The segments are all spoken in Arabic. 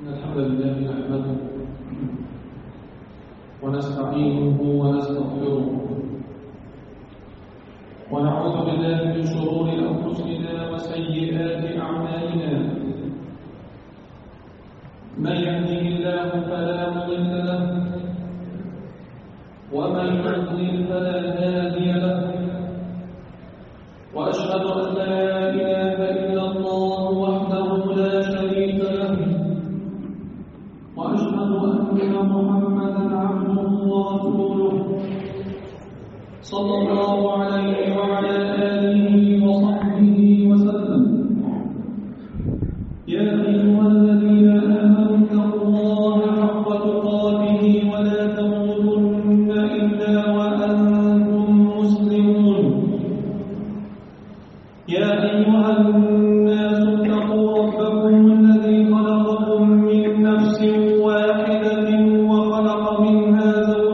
الحمد لله نحمده ونستعينه ونستغفره ونعوذ بالله من شرور أنفسنا وسيئات أعمالنا. من يهده الله فلا مضل له ومن يضلل فلا هادي له، وأشهد أن لا إله إلا الله وحده لا شريك له، وأشهد أن محمدا عبده ورسوله صلى الله عليه وعلى آله وصحبه وسلم. يا أيها الذين آمنوا اتقوا الله حق تقاته ولا تموتن إلا وأنتم مسلمون. يا أيها الناس اتقوا ربكم الذي خلقكم من نفس واحدة وخلق منها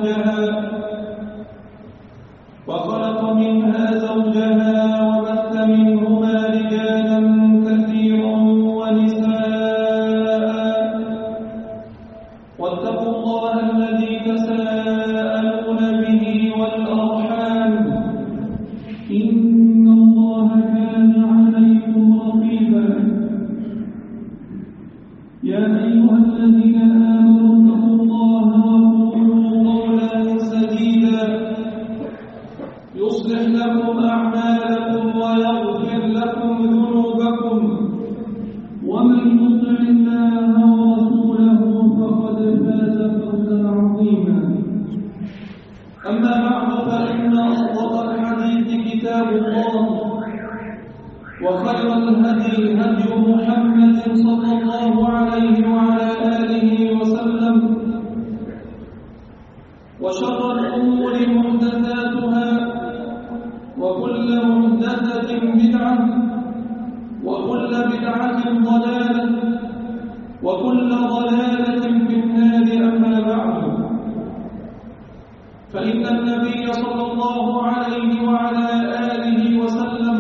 زوجها وبث منهما رجالا كثيرا ونساء، واتقوا الله الذي تساءلون به والأرحام، إن الله كان عليكم رقيبا. يا أيها الذين آمنوا اتقوا الله وقولوا قولا سديدا يصلح لكم أعمالكم ويغفر لكم ذنوبكم، ومن يطع الله ورسوله فقد فاز فوزا عظيما. أما بعد، فإن أصدق الحديث كتاب الله، وخير الهدي هدي محمد صلى الله عليه وعلى آله وسلم، وشر الأمور محدثاتها، وكل محدثة بدعة، وكل بدعة ضلالة، وكل ضلالة في النار. أما بعد، فإن النبي صلى الله عليه وعلى آله وسلم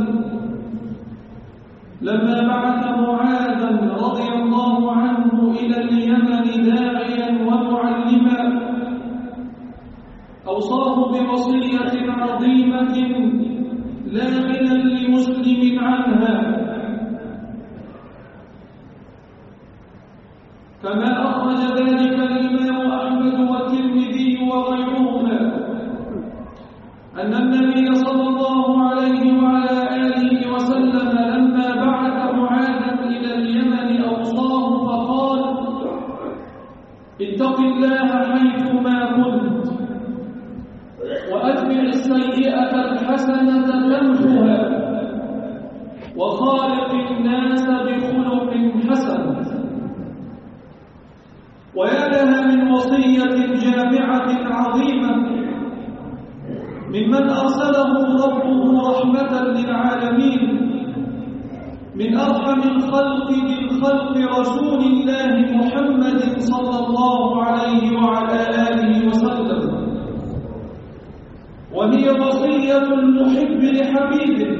لما بعث معاذا رضي الله عنه إلى اليمن داعيا ومعلما، أوصاه بوصية عظيمة لا غنى لمسلم عنها، كما أخرج ذلك الإمام أحمد والترمذي وغيرهما، أن النبي صلى الله عليه وعلى آله وسلم لما بعث معاذا إلى اليمن أوصاه فقال: اتق الله حيثما كنت، وأتبع السيئة الحسنة تمحها، وخالق الناس بخلق حسن. ويا لها من وصية جامعة عظيمة ممن أرسله ربه رحمة للعالمين، من أرحم الخلق بالخلق رسول الله محمد صلى الله عليه وعلى آله وسلم، وهي وصية المحب لحبيبه،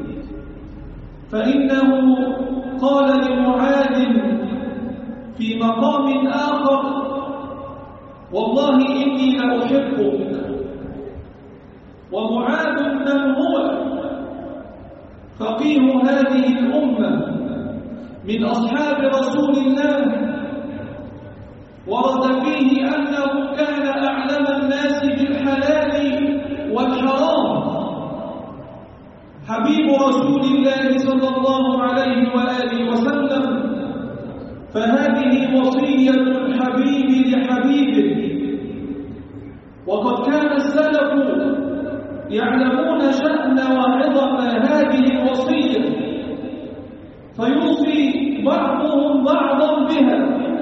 فإنه قال لمعاذ في مقام آخر: والله إني لأحبك. ومعاذ من هو؟ فقيه هذه الأمة من أصحاب رسول الله، ورد فيه أنه كان أعلم الناس بالحلال والحرام، حبيب رسول الله صلى الله عليه وآله وسلم. فهذه وصية الحبيب لحبيبه. وقد كان السلف يعلمون شأن وعظم هذه الوصية، فيوصي بعضهم بعضا بها.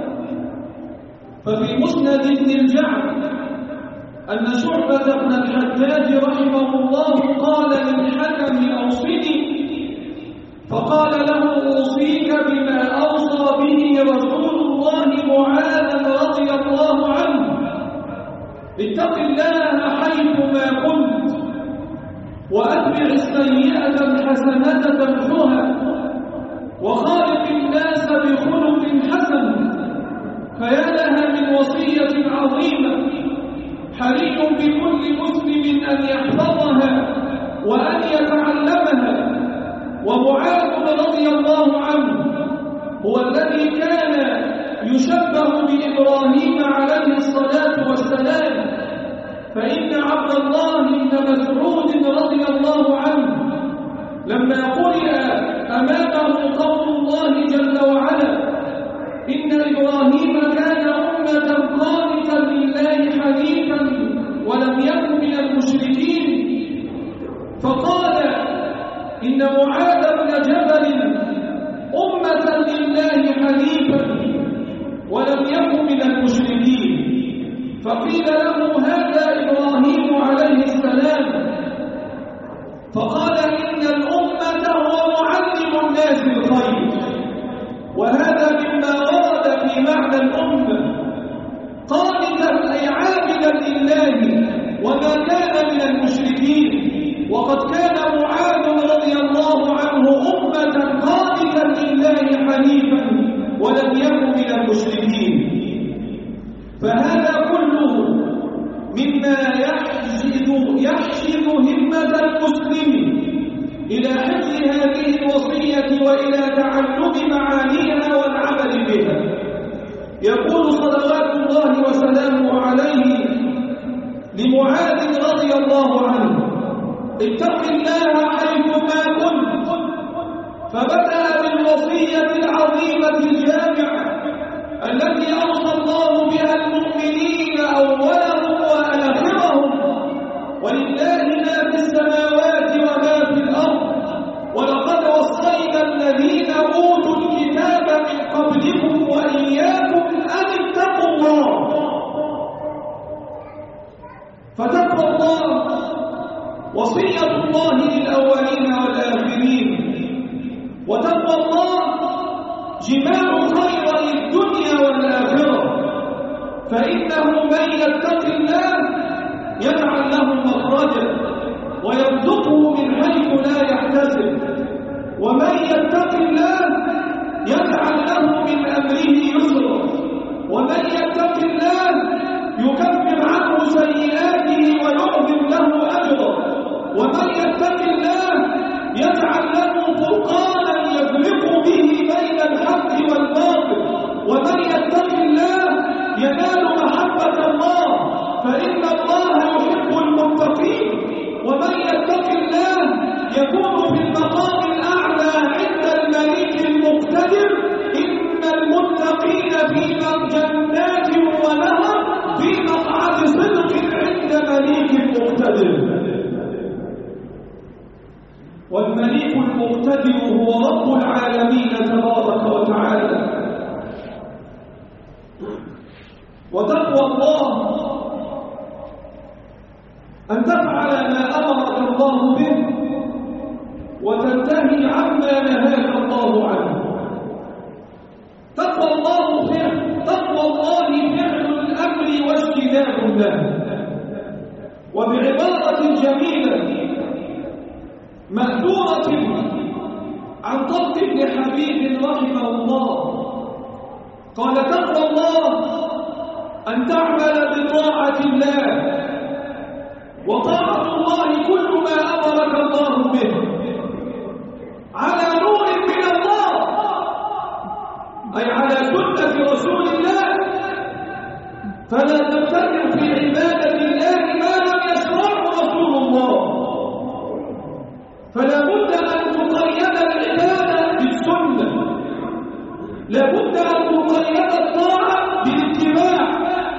ففي مسند ابن الجعد أن شعبة بن الحجاج رحمه الله قال للحكم: أوصني. فقال له: أوصيك بما أوصى به رسول الله معاذا رضي الله عنه: اتق الله حيثما كنت، وأتبع السيئة الحسنة تمحها، وخالق الناس بخلق حسن. فيا لها من وصية عظيمة حري بكل مسلم أن يحفظها وأن يتعلمها. ومعاذ رضي الله عنه هو الذي كان يشبه بإبراهيم عليه الصلاة والسلام، فإن عبد الله بن مسعود رضي الله عنه لما قرئ أمامه قول الله جل وعلا إن إبراهيم كان أمة قانتا لله حنيفا ولم يكن من المشركين، فقال إن معاذ بن جبل أمة لله حنيفا ولم يكن من المشركين. فقيل له هذا إبراهيم عليه السلام، فقال إن الأمة هو معلم الناس الخير، وهذا مما ورد في معنى الأمة، قانتا أي عابدا لله وما كان من المشركين. وقد كان معاذ رضي الله عنه أمة قانتا لله حنيفا ولم يكن من المشركين. فهذا كله مما يحشد همة المسلم إلى حفظ هذه الوصية وإلى تعلم معانيها والعمل بها. يقول صلوات الله وسلامه عليه لمعاذ رضي الله عنه اتق الله حيثما كنت، فبدأ بالوصية العظيمة الجامعة التي أوصى الله بها المؤمنين أولهم وآخرهم، ولله ما في السماوات وما في الأرض، ولقد وصينا الذين أوتوا الكتاب من قبلكم وإياكم أن اتقوا الله. فتقوى الله وصية الله للأولين والآخرين، وتقوى الله جماع خير الدنيا والآخرة، فإنه من يتق الله يجعل له مخرجا ويرزقه من حيث لا يحتسب، ومن يتق الله يجعل له من أمره يسرا، ومن يتق الله يكفر عنه سيئاته ويعظم له أجرا، ومن يتق الله يجعل له فرقانا يفرق به بين الحق والباطل، ومن يتق الله ينال محبة الله فإن الله يحب المتقين، ومن يتق الله يكون في المقام الأعلى عند الملك المقتدر. إن المتقين في جنات ونهر في مقعد صدق عند مليك مقتدر. والمليك المقتدر هو رب العالمين تبارك وتعالى. وتقوى الله أن تفعل ما أمرك الله به وتنتهي عما نهاك الله عنه. تقوى الله فعل الأمر واجتناب له. وبعبارة جميلة مأثورة عن طلق بن حبيب رحمه الله قال تقوى الله أن تعمل بطاعة الله، وطاعة الله كل ما أمرك الله به على نور من الله، أي على سنة رسول الله، فلا تبتدع في عبادة الله ما لم يشرعه رسول الله. فلا بد أن تقيد العبادة بالسنة، لا بد أن تقيد الطاعة بالاتباع،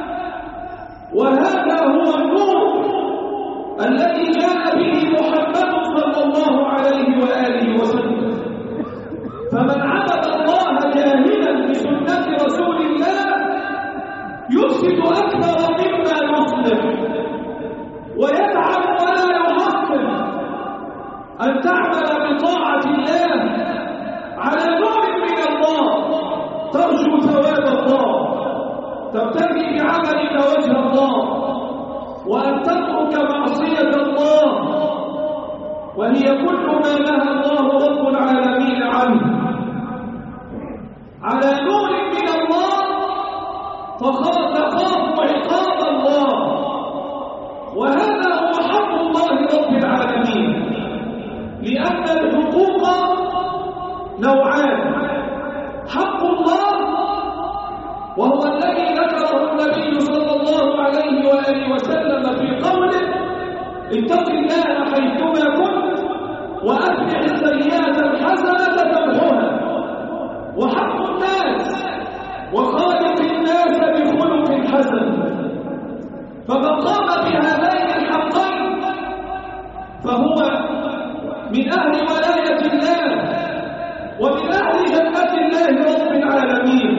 وهذا هو النور الذي جاء به محمد صلى الله عليه وآله وسلم. فمن عبد الله جاهلا بسنة رسول الله يفسد أكثر مما يصلح، ويتعب ولا يحصل. أن تعمل بطاعة الله على نور من الله، ترجو ثواب الله، تبتغي بعملك وجه الله، وأن تترك معصية الله وهي كل ما نهى الله رب العالمين عنه، على نور من الله فخافوا عقاب الله. وهذا هو حق الله رب العالمين، لأن الحقوق نوعان: حق الله وهو الذي ذكره النبي صلى الله عليه وآله وسلم في قوله: اتق الله حيثما كنت وأتبع السيئة الحسنة تمحوها. وحق الناس وخالق الناس بخلق حسن. فمن قام بهذين الحقين فهو من أهل ولاية الله ومن أهل جنة الله رب العالمين.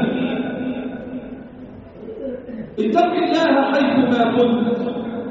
اتق الله حيثما كنت،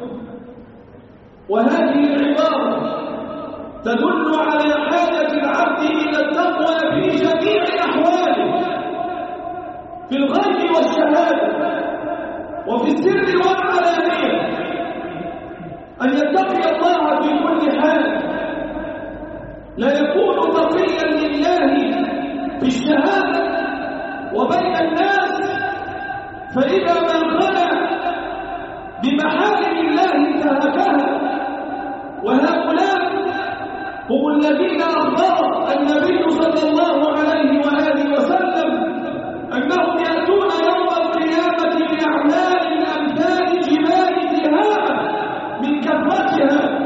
وهذه العبارة تدل على حاجة العبد إلى التقوى في جميع أحواله، في الغيب والشهادة وفي السر والعلانية، أن يتقي الله في كل حال. لا يكون تقيا لله في الشهادة وبين الناس، فإذا من خلع بمحارم الله انتهكها. وهؤلاء هم الذين أخبر النبي صلى الله عليه وآله وسلم أنهم يأتون يوم القيامة بأعمال أمثال جبال تهامة من كثرتها،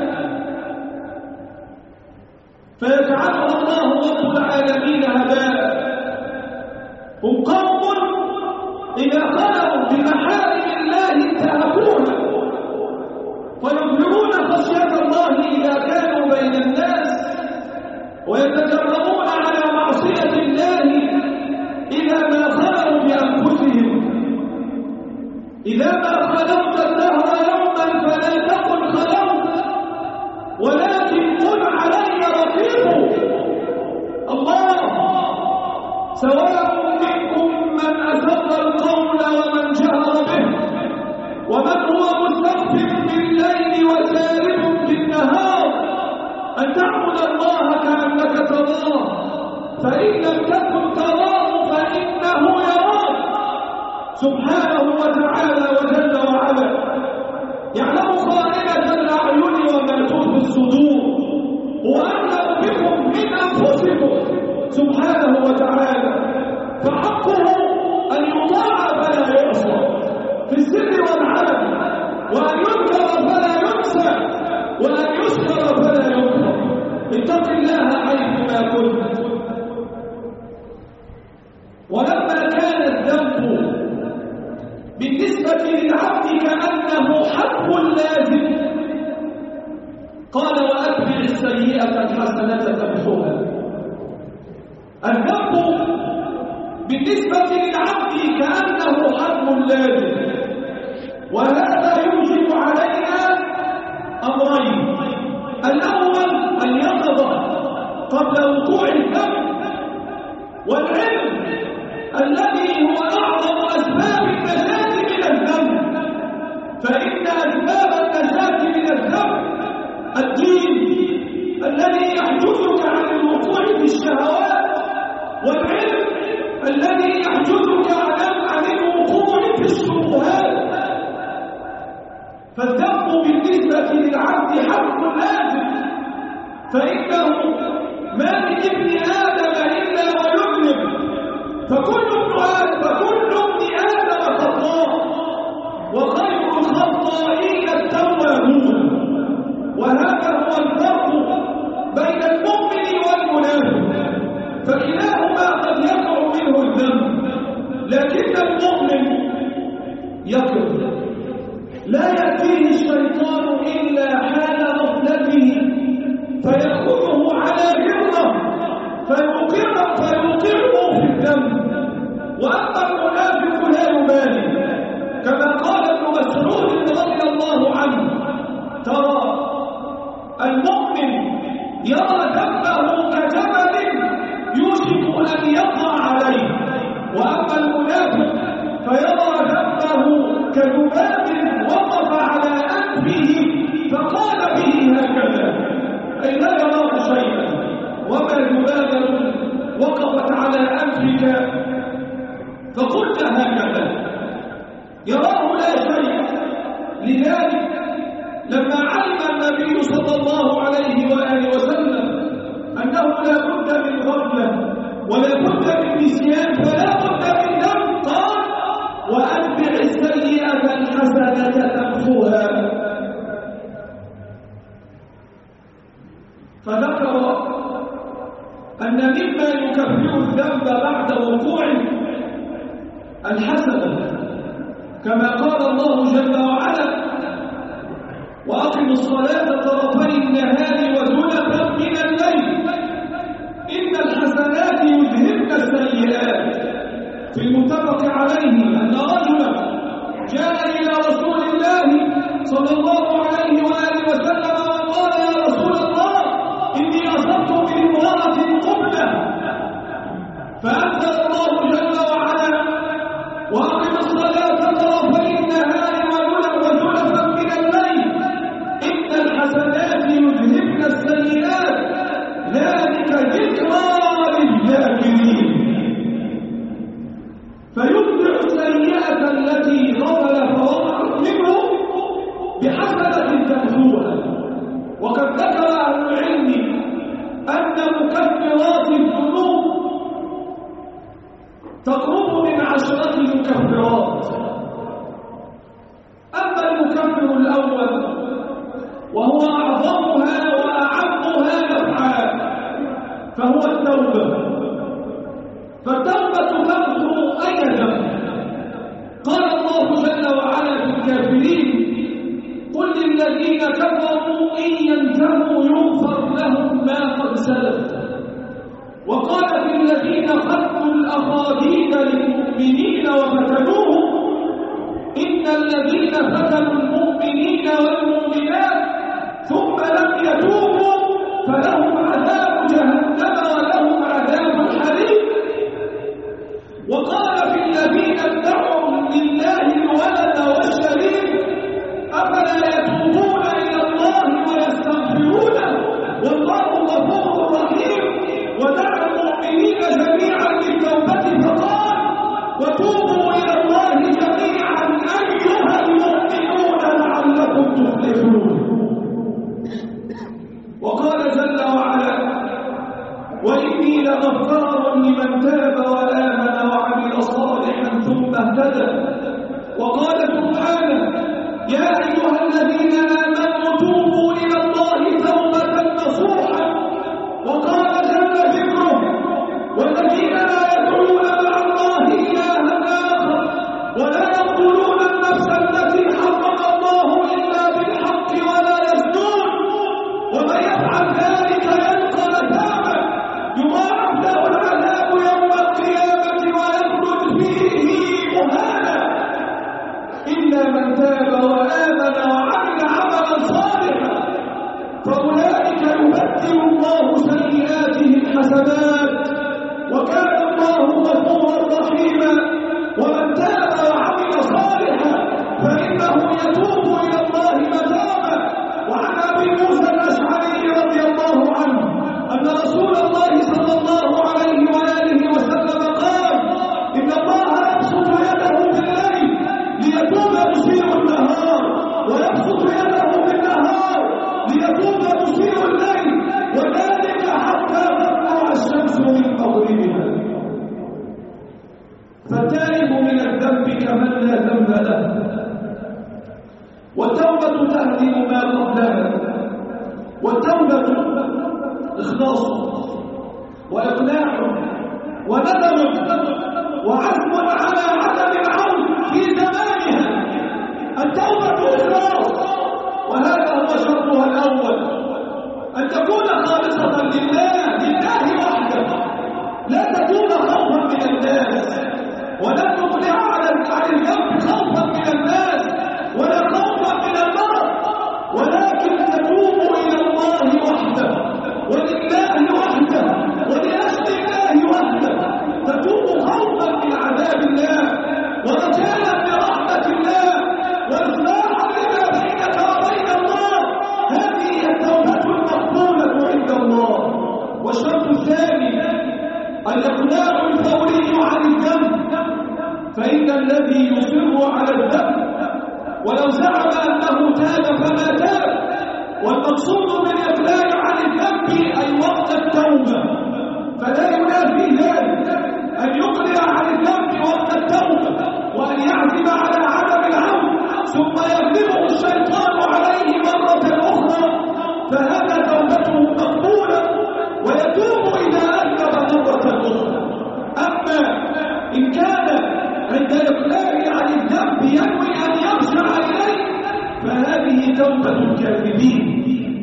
فيجعلها الله رب العالمين هباء. هم قوم إذا خلوا بمحارم الله انتهكوها، ويظهرون خشية الله إذا كانوا بين الناس، ويتجرؤون على معصية الله إذا ما خلوا بأنفسهم. إذا ما خلوت الدهر يوما فلا تقل خلوت، ولكن قل علي رقيب الله. سواء منكم من أسر القول ومن جهر به، ومن هو مستغفر بالليل وسارب بالنهار، أن تعبد الله كأنك تراه، فإن لم تكن تراه فإنه يراك سبحانه وتعالى وجل وعلا. يعلم خائنة الأعين وما تخفي الصدور، وأعلم بكم من أنفسكم سبحانه وتعالى. فحقه أن يطاع فلا يعصى في السر والعلن، وأن يذكر فلا ينسى، وأن يشكر فلا يكفر. اتق الله حيثما كنت. ولما كان الذنب بالنسبة للعبد كأنه حق لازم، قال: وأتبع السيئة الحسنة تمحوها. الذنب بالنسبة للعبد كأنه حق لازم، وهذا يوجب علينا أمرين: الأول اليقظة قبل وقوع الذنب، والعلم الذي هو أعظم أسباب النجاة من الذنب. فإن أسباب النجاة من الذنب الدين الذي يحجزك عن الوقوع في الشهوات، والعلم الذي يحجزك عن الوقوع في الشبهات. فالذنب بالنسبة للعبد حق لازم، فإنه ما من ابن آدم إلا ويذنب، فكل ابن آدم خطاء، وخير الخطائين التوابون. وهذا هو الفرق بين المؤمن والمنافق، فكلاهما قد يقع منه الذنب، لكن المؤمن يقظ لا يأتيه الشيطان إلا حال غفلته فيأخذه على هرة فيوقعه في الذنب. وأما المنافق لا يبالي، كما قال ابن مسعود رضي الله عنه: ترى المؤمن يرى ذنبه كجبل يوشك أن يقع عليه، وأما المنافق فيرى ذنبه كذباب وقف على أنفه فقال به هكذا، أي لا يراه شيئا. وما ذبابة وقفت على أنفك فقلت هكذا. يراه لا شيء. لذلك لما علم النبي صلى الله عليه وآله وسلم أنه لا بد من غفلة ولا بد من نسيان فلا بد من ذنب، قال وأتبع السيئة الحسنة تمحوها. فذكر أن مما يكفر الذنب بعد وقوعه الحسنة، كما قال الله جل وعلا وأقم الصلاة طرفي النهار وزلفا من الليل إن الحسنات يذهبن السيئات. في المتفق عليه أن رجلا جاء إلى رسول الله صلى الله عليه وآله وسلم وقال يا رسول الله إني أصبت بامرأة قبلة، فأنزل الله جل وعلا وأقم الصلاة طرفي النهار وزلفا من الليل إن الحسنات يذهبن السيئات ذلك ذكرى للذاكرين. فيتبع السيئة التي غفل فوقعت منه بحسنة تمحوها. وقد ذكر أهل العلم أن مكفرات الذنوب تقرب من 10 مكفرات. أما المكفر الأول وهو أعظمها وأعمها نفعا فهو التوبة. فالتوبة تمحو أي ذنب. قال الله جل وعلا في الكافرين قل للذين كفروا إن ينتهوا يغفر لهم ما قد سلف. وقال في الذين خلقوا الأخاديد للمؤمنين وفتنوهم إن الذين فتنوا المؤمنين والمؤمنات ثم لم يتوبوا فلهم عذاب جهنم ولهم عذاب الحريق. وقال في الذين ادعوا لله الولد والشريك أفلا يتوبون إلى الله ويستغفرونه والله غفور رحيم. ودعا المؤمنين جميعا للتوبة فقال وتوبوا إلى الله جميعا أيها المؤمنون لعلكم تفلحون. وقال جل وعلا وإني لغفار لمن تاب وآمن وعمل صالحا ثم اهتدى. وقال سبحانه يا أيها الذين آمنوا توبوا إلى الله توبة نصوحا. وقال جل ذكره والذين لا يدعون مع الله إلها آخر ولا يقتلون النفس التي حرم الله إلا بالحق ولا يزنون ومن يفعل ذلك يلقى أثاما يضاعف له العذاب يوم القيامة ويخلد فيه مهانا إلا من تاب وآمن وعمل عملا صالحا فأولئك يبدل الله سيئاتهم حسنات وكان الله غفورا رحيما. ومن تاب وعمل صالحا فإنه يتوب إلى الله متابا. وعن أبي موسى الأشعري رضي الله عنه أن رسول الله صلى الله عليه وآله وسلم قال إن الله يبسط يده بالليل ليتوب مسيء النهار ويبسط يده بالنهار ليتوب مسيء الليل وذلك حتى تطلع الشمس من مغربها. فالتائب من الذنب كمن لا ذنب له. والتوبة تهدم ما قبلها. والتوبة إخلاص وإقناع وندم وعزم على عدم العود في زمانها. التوبة إخلاص وهذا هو شرطها الأول أن تكون خالصة لله وحده لا تكون خوفا من الناس ولا تقلع عن الذنب خوفا من الناس ولا خوفا من المرض ولكن تتوب إلى الله وحده ولله وحده ولأجل الله وحده. تتوب خوفا من عذاب الله ورجاء برحمة الله وإصلاحا لما بينك وبين الله. هذه هي التوبة المقبولة عند الله. والشرط الثاني الإقلاع الفوري عن الذنب. فإن الذي يصر على الذنب ولو زعم أنه تاب فما تاب. والمقصود بالإقلاع عن الذنب أي وقت التوبة، فلا ينافي ذلك أن يقلع عن الذنب وقت التوبة وأن يعزم على عدم العود ثم يغلبه الشيطان عليه مرة أخرى، فهذا توبته مقبولة ويتوب إذا أذنب مرة أخرى. أما إن كان عند إقلاعه عن الذنب ينوي أن يرجع إليه فهذه توبة الكاذبين.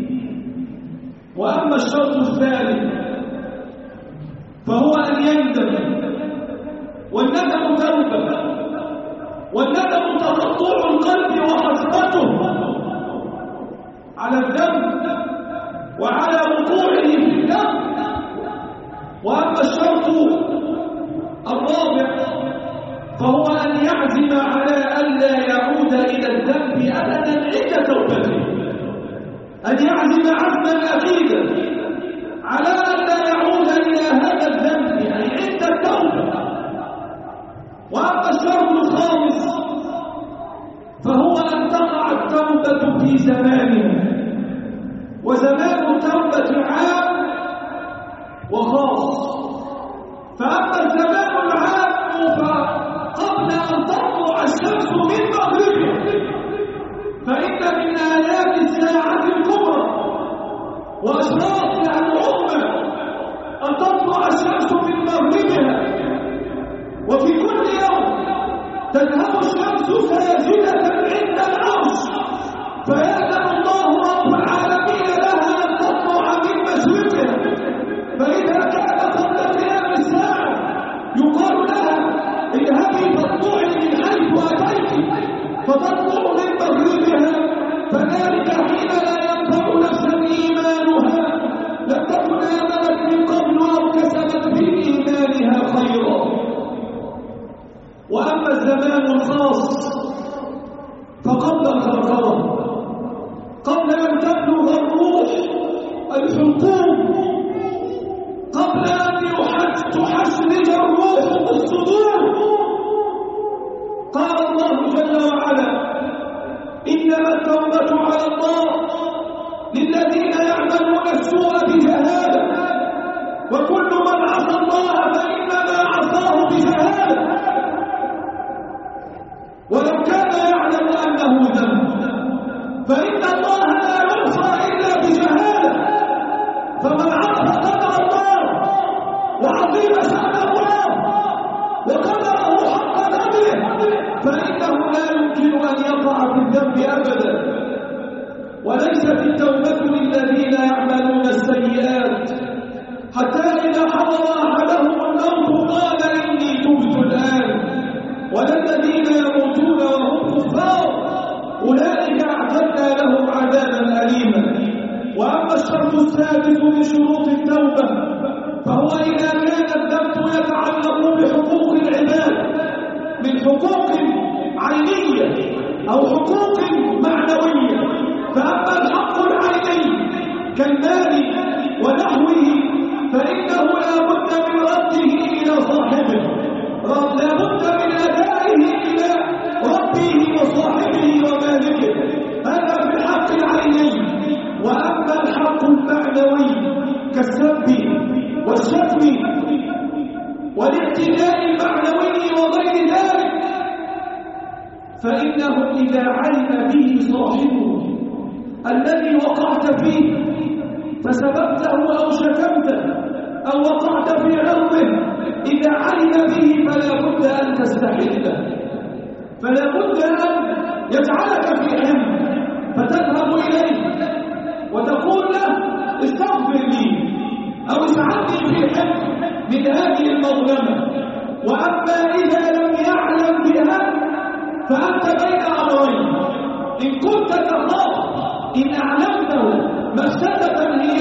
وأما الشرط الثاني فهو أن يندم، والندم توبة، والندم تقطع القلب وحسرته على الذنب وعلى وقوعه في الذنب. وأما الشرط الرابع فهو أن يعزم على ألا يعود إلى الذنب أبدا عند توبته، أن يعزم عزما أكيدا على ألا يعود إلى هذا الذنب أي عند التوبة. وأما الشرط الخامس فهو أن تقع التوبة في زمانه، وزمان التوبة عام وخاص. فأما الزمان العام فقبل أن تطلع الشمس من مغربها، فإن من آيات الساعة الكبرى وأشراطها العظمى أن تطلع الشمس من مغربها، وفي كل يوم تذهب الشمس ساجدة عند العرش، فيأذن الله رب العالمين لها أن تطلع من مشرقها. فإذا كان قبل قيام الساعة يقال لها اذهبي فاطلعي من حيث أتيت، فتطلع من مغربها، فذلك حين لا ينفع نفسا إيمانها لم تكن آمنت من قبل أو كسبت في إيمانها خيرا. وأما الزمان الخاص فقبل الغرغرة، قبل أن تبلغ الروح الحلقوم، قبل أن تحشرج الروح بالصدور، قال الله جل وعلا إنما التوبة على الله للذين يعملون السوء بجهالة، وكل من عصى الله فإنما عصاه بجهالة، ولو كان يعلم أنه ذنب، فإن الله لا يعصى إلا بجهالة. فمن عرف قدر الله وعظيم شأن الله وقدره حق قدره فإنه لا يمكن أن يقع في الذنب أبدا. وليست التوبة للذين يعملون السيئات حتى إذا حضر أحدهم الموت قال إني تبت الآن، ولا الذين يموتون وهم كفار أولئك أعتدنا لهم عذابا أليما. وأما الشرط السادس من شروط التوبة فهو إذا كان الذنب يتعلق بحقوق العباد من حقوق عينية أو حقوق معنوية. فأما الحق العيني كالمال ونحوه فإنه لا بد من رده إلى صاحبه، لا بد من أدائه إلى ربه وصاحبه ومالكه، هذا في الحق العيني. وأما الحق المعنوي كالسب والشتم والاعتداء المعنوي وغير ذلك فإنه إذا علم به صاحبه الذي وقعت فيه فسببته أو شتمته أو وقعت في عرضه، إذا علم به فلا بد أن تستحله، فلا بد أن يجعلك في حمل، فتذهب إليه وتقول له استغفر لي أو اجعلني في حمل من هذه المظلمة. وأما إذا لم يعلم بها فأنت بين أمرين، إن كنت تخاف إن أعلمته مفسدة هي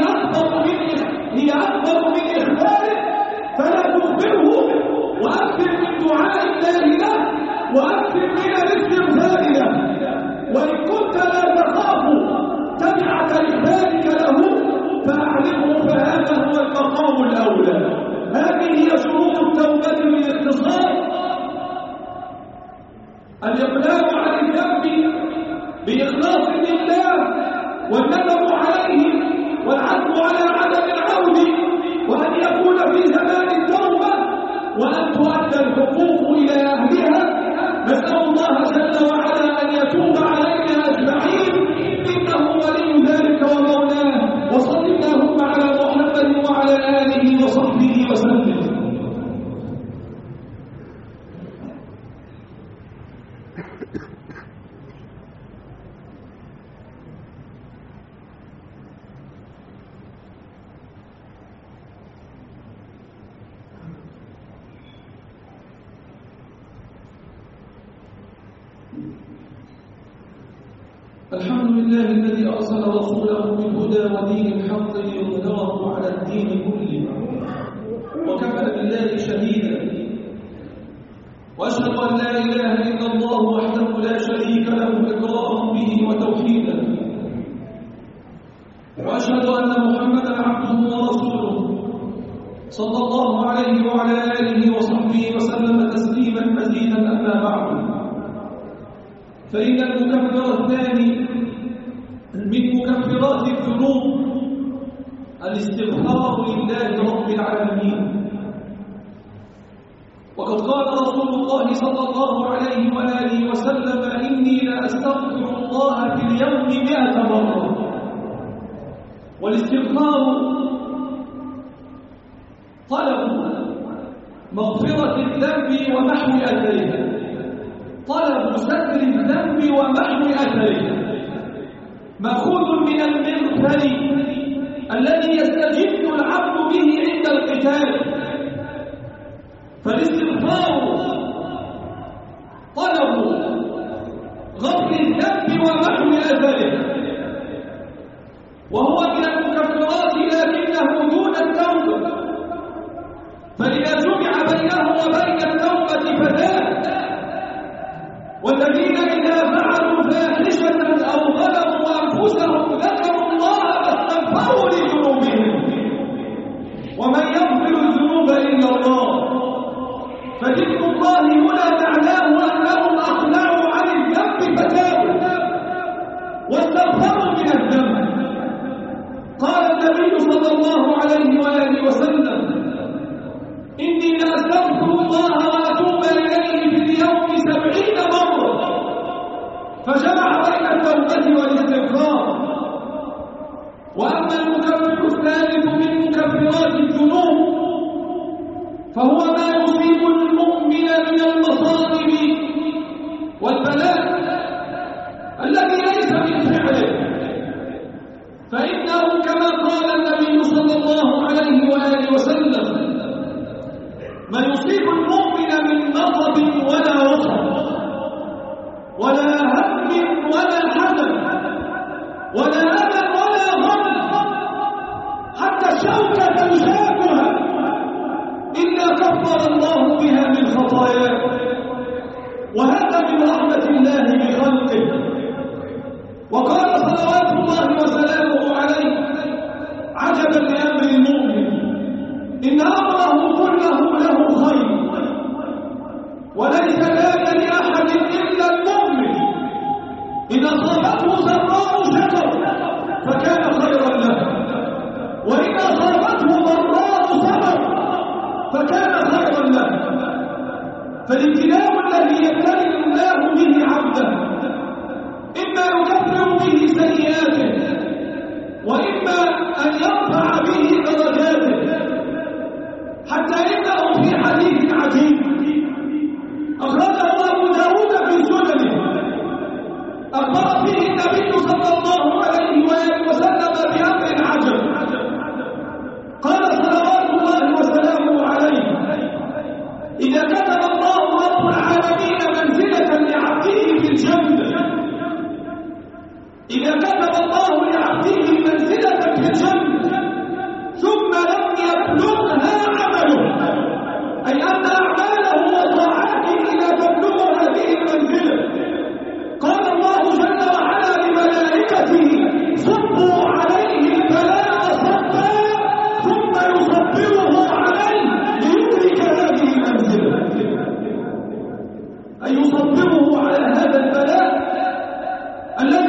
أكبر من إخباره فلا تخبره، وأكثر من دعاء الله له وأكثر من الاستغفار له. وإن كنت لا تخاف تبعة إخبارك له فأعلمه، فهذا هو المقام الأولى. هذه هي شروط التوبة بالاختصار: الإقلاع عن الذنب بإخلاص لله والندم عليه والعزم على عدم العود، وأن يكون في زمان التوبة، وأن تؤدى الحقوق إلى أهلها. نسأل الله جل وعلا أن يتوب علينا أجمعين، إنه ولي ذلك ومولاه. وصل اللهم على محمد وعلى آله وصحبه وسلم. الحمد لله الذي أرسل رسوله بالهدى ودين الحق ليظهره على الدين كله، وكفى بالله شهيدا، وأشهد أن لا إله إلا الله وحده لا شريك له إقرارا به وتوحيدا، وأشهد أن محمدا عبده ورسوله صلى الله عليه وعلى آله وصحبه وسلم تسليما مزيدا. أما بعد، فإن المكفر الثاني من مكفرات الذنوب الاستغفار لله رب العالمين. وقد قال رسول الله صلى الله عليه وآله وسلم: إني لأستغفر الله في اليوم 100 مرة. والاستغفار طلب مغفرة الذنب ومحو أثره، طلب ستر الذنب ومحو أثره، مأخوذ من المغفر الذي يستجد العبد به عند القتال. فالاستغفار طلب غفر الذنب ومحو أثره، وهو من المكفرات لكنه دون التوبة، فإذا جمع بينه وبين التوبة فذاك. والذين إذا فعلوا فاحشة أو ظلموا أنفسهم ذكروا الله فاستغفروا لذنوبهم، ومن يغفر الذنوب إلا الله. فذكر الله هنا معناه أنهم أقلعوا عن الذنب فتابوا واستغفروا من الذنب. قال النبي صلى الله عليه وآله وسلم: إني لأستغفر الله وأتوب إليه في اليوم 70 مرة. فجمع بين التوبة والاستغفار. وأما المكفر الثالث من مكفرات الذنوب فهو ما يصيب المؤمن من المصائب والبلاء الذي ليس من فعله، فإنه كما قال النبي صلى الله عليه وآله وسلم: ما يصيب المؤمن من نصب ولا وصب ولا هم ولا حزن ولا أمل ولا غم، حتى الشوكة يشاكها، إلا كفر الله بها من خطاياه. وهذا من رحمة الله بخلقه. وقال صلوات الله وسلامه عليه: عجبا لأمر المؤمن، إن أمره كله له خير، وليس ذاك لأحد إلا المؤمن. إن أصابته سراء شكر فكان خيرا له، وإن أصابته ضراء صبر فكان خيرا له. فالابتلاء الذي يبتلي الله به عبده إما يكفر به سيئاته، وإما أن يرفع به درجاته. حتى إنه في حديث عجيب أخرجه أبو داود في سننه، أخبر فيه النبي صلى الله عليه وآله وسلم بأمر عجب. قال صلوات الله وسلامه عليه: إذا كتب الله رب العالمين منزلة لعبده في الجنة، إذا كتب الله لعبده منزلة في الجنة ثم لم يبلغها عمله، أي أن أعماله وطاعاته لا تبلغ هذه المنزلة، قال الله جل وعلا لملائكته: صبوا عليه البلاء صبا ثم يصبره عليه ليدرك هذه المنزلة، أي يصبره على هذا البلاء الذي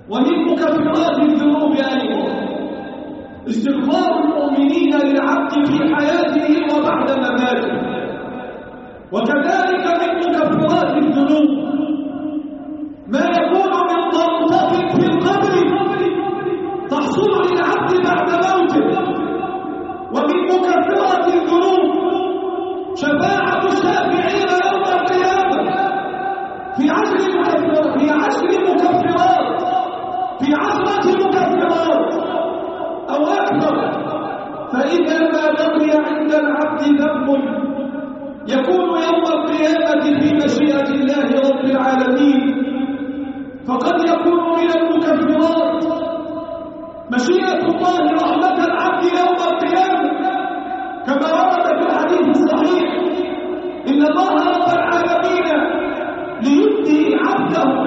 ومن مكفرات الذنوب أيضا استغفار المؤمنين للعبد في حياته وبعد مماته. وكذلك من مكفرات الذنوب ما يكون من ضغطة في القبر تحصل للعبد بعد موته. ومن مكفرات الذنوب شفاعة الشافعين يوم القيامة في عشر مكفرات، في 10 مكفرات أو أكثر. فإذا ما بقي عند العبد ذنب يكون يوم القيامة في مشيئة الله رب العالمين، فقد يكون من المكفرات مشيئة الله رحمة العبد يوم القيامة كما ورد في الحديث الصحيح: إن الله رب العالمين ليبدي عبده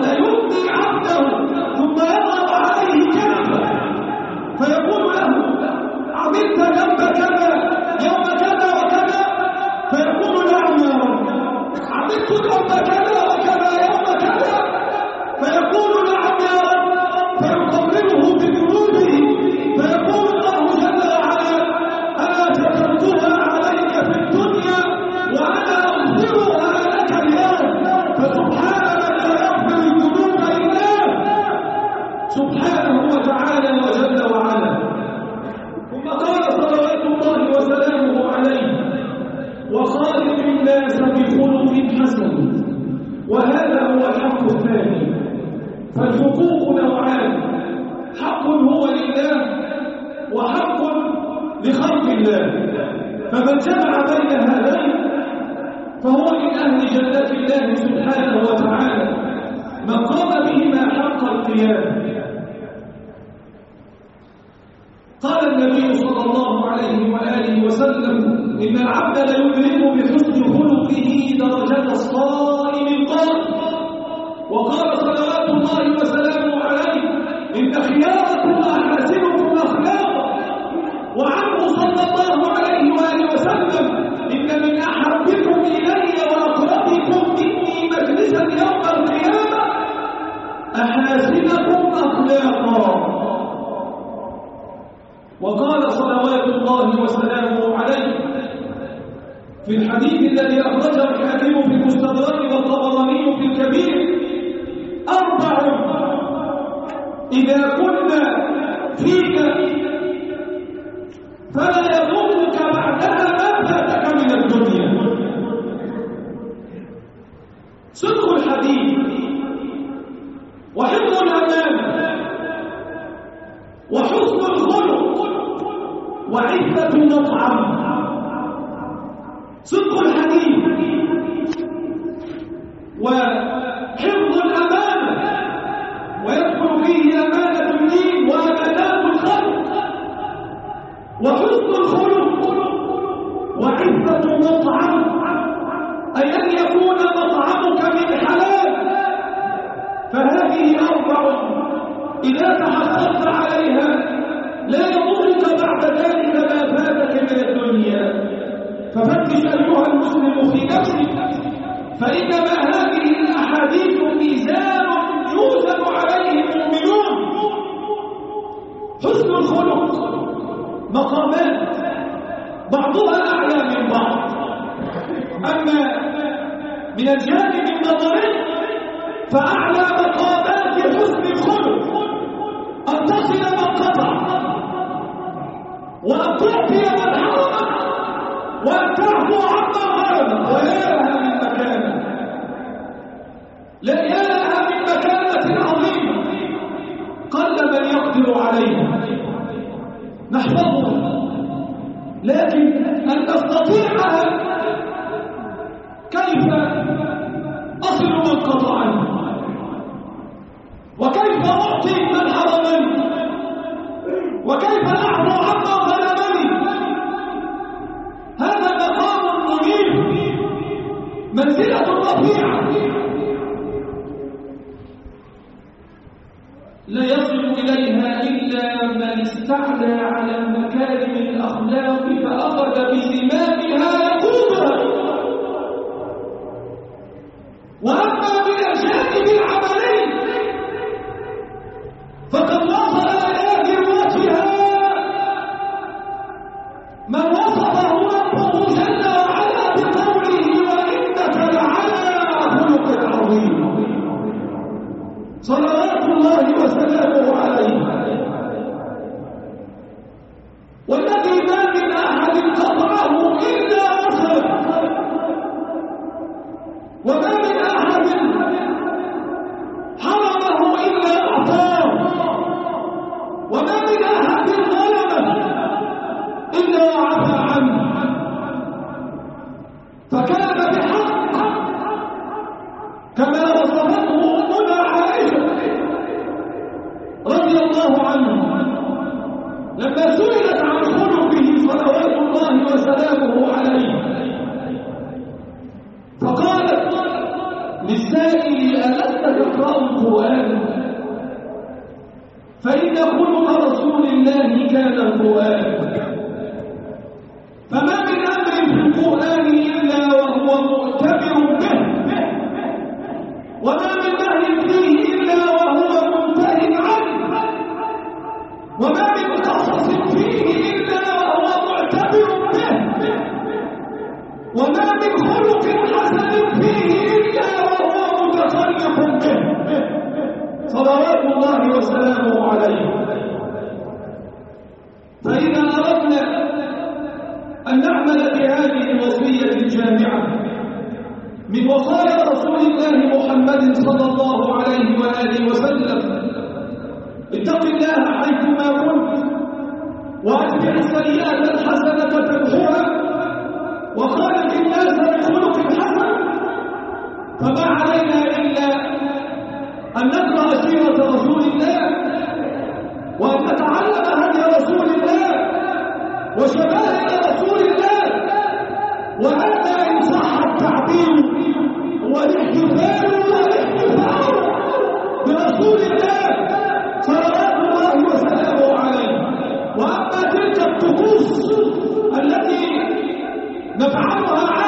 ثم يضرب عليه كنفه فيقول له: عملت ذنب كذا يوم كذا وكذا، فيقول: نعم يا رب. عملت ذنب كذا وكذا يوم كذا، فيقول: نعم يا رب. فيقرره بذنوبه فيقول الله جل وعلا: أنا سترتها عليك في الدنيا وأنا أغفرها لك اليوم. فسبحان من لا يغفر الذنوب إلا سبحانه وتعالى وجل وعلا. ثم قال صلوات الله وسلامه عليه: وخالق الناس بخلق حسن. وهذا هو الحق الثاني. فالحقوق نوعان: حق هو لله وحق لخلق الله. فمن جمع بين هذين فهو من أهل جنة الله سبحانه وتعالى، من قام بهما حق القيام. قال النبي صلى الله عليه وآله وسلم: إن العبد ليدرك بحسن خلقه درجة الصائم القائم. وقال صلوات الله وسلامه عليه: إن خياركم أحاسنكم أخلاقا. وعنه صلى الله عليه وآله وسلم: إن من أحبكم إلي وأقربكم مني مجلسا يوم القيامة أحاسنكم أخلاقا. وقال صلوات الله وسلامه عليه في الحديث الذي أخرجه الحاكم في المستدرك والطبراني في الكبير: 4 إذا كنا فيك فلا يضرك بعدها ما فاتك من الدنيا: صدق الحديث، وحفظ الأمانة، وحسن الخلق، وعفة المطعم. صدق الحديث وحفظ الأمانة، ويدخل فيه أمانة الدين وأمانات الخلق، وحسن الخلق، وعفة المطعم، أي أن يكون مطعمك من حلال. فهذه 4 إذا تحصلت عليها لا يضرك بعد ذلك ما فاتك من الدنيا. ففتش أيها المسلم في نفسك، فإنما هذه الأحاديث ميزان يوزن عليه المؤمنون. حسن الخلق مقامات بعضها أعلى من بعض. أما من الجانب النظري فأعلى مقامات حسن الخلق أن تصل من قطع، وأن تعطي من حرم، وأن تعفو عما غرم. ويا لها من مكانة، يا لها من مكانة عظيمة قل من يقدر عليها نحفظها، لكن أن نستطيعها كيف أصل من قطعني، وكيف أعطي من حرمني، وكيف أعفو عما ظلمني. هذا مقام منير، منزلة رفيعة لا يصل إليها إلا من استعلى على مكارم الأخلاق فأخذ بزمامها يقودها. وأما من الجانب العملي صلوات الله وسلامه عليه، والذي ما من أحد قطعه إلا أخذ، وما من أحد حرمه إلا أعطاه، وما من أحد ظلمه إلا عفى عنه. فكان بحق كما وصفته أمنا عائشة رضي الله عنه لما سئلت عن خلقه صلوات الله وسلامه عليه، فقالت للسائل ألست تقرأ القرآن؟ فإن خلق رسول الله كان القرآن، فما من أمر في القرآن إلا وهو مؤتمر به، وما من نهي فيه إلا وهو منتهي عنه، وما من قصص فيه إلا وهو معتبر به، وما من خلق حسن فيه إلا وهو متخلق به، صلوات الله وسلامه عليه. فإذا أردنا أن نعمل بهذه الوصية الجامعة من وصايا رسول الله محمد صلى الله عليه وآله وسلم، اتق الله حيثما كنت، وأتبع السيئة الحسنة تمحوها، وخالق الناس بخلق حسن. فما علينا إلا أن نقرأ سيرة رسول الله، وأن نتعلم هدي رسول الله وشمائل رسول الله، وهذا إن صح التعبير هو الاحتفال برسول الله صلوات الله وسلامه عليه. وأما تلك الطقوس التي نفعلها